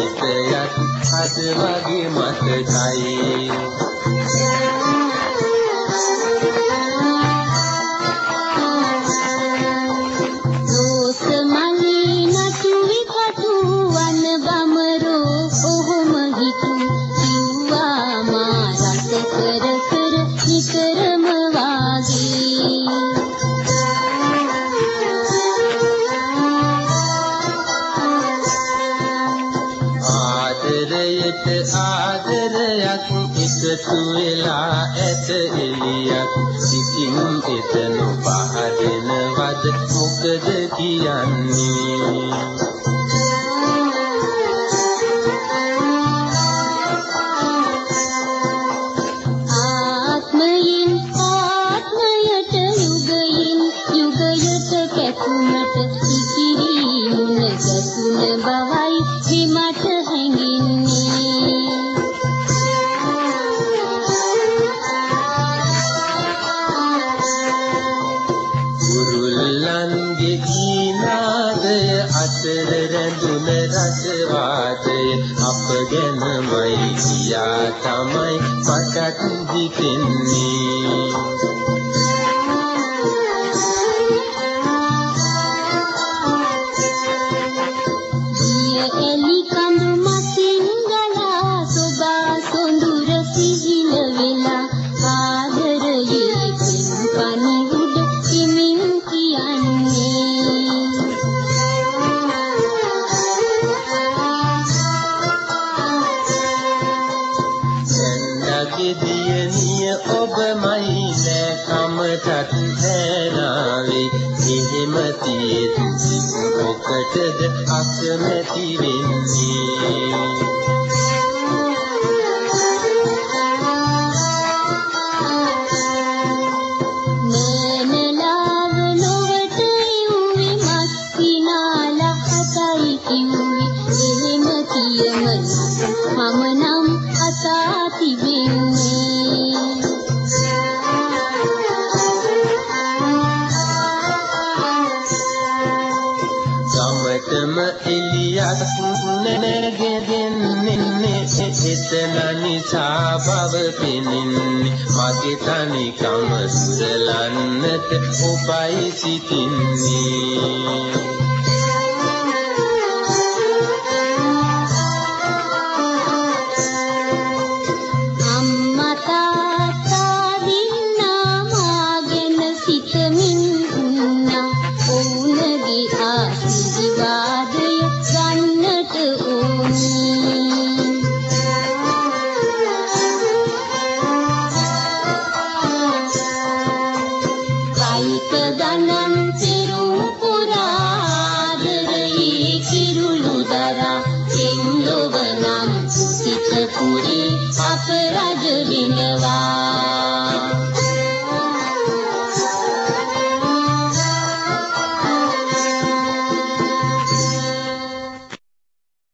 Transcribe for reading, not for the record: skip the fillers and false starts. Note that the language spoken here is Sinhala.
ජීවිතයත් අද වගේ මතකයි ආදරයක් එකතු වෙලා ඇත එළියක් සිතින් එතන පහදෙනවද මොකද කියන්නේ ආත්මයෙන් ආත්මයට යුගයෙන් යුගයට කැපුණට ඉතිරි මුණ ගැසුන බවයි හිමට හැඟින්නේ කුරුල්ලන්ගේ ගීනාදය අතර රැඳුන රසවාදය අප ගැනමයි කියා තමයි මටත් හිතෙන්නේ දියණිය ඔබමයි නැකමටත් හැරාවේ එහෙම තියෙද්දි මොකටද අකමැති වෙන්නේ නෑනලාව නොවට යුවි මස් පිනාලා හතයි කිව්වි එහෙම කියමන මම නම් අසා තිබෙන්නේ ගමටම එළියක් නැගෙන්නේ එතන නිසා බව පෙනෙන්නේ මගේ තනිකම සුරලන්නට ඔබයි සිටින්නේ ගණන් සිරුපුරාදරයේ කිරුළු දරා එන්නොවනම් සිත පුරේ අප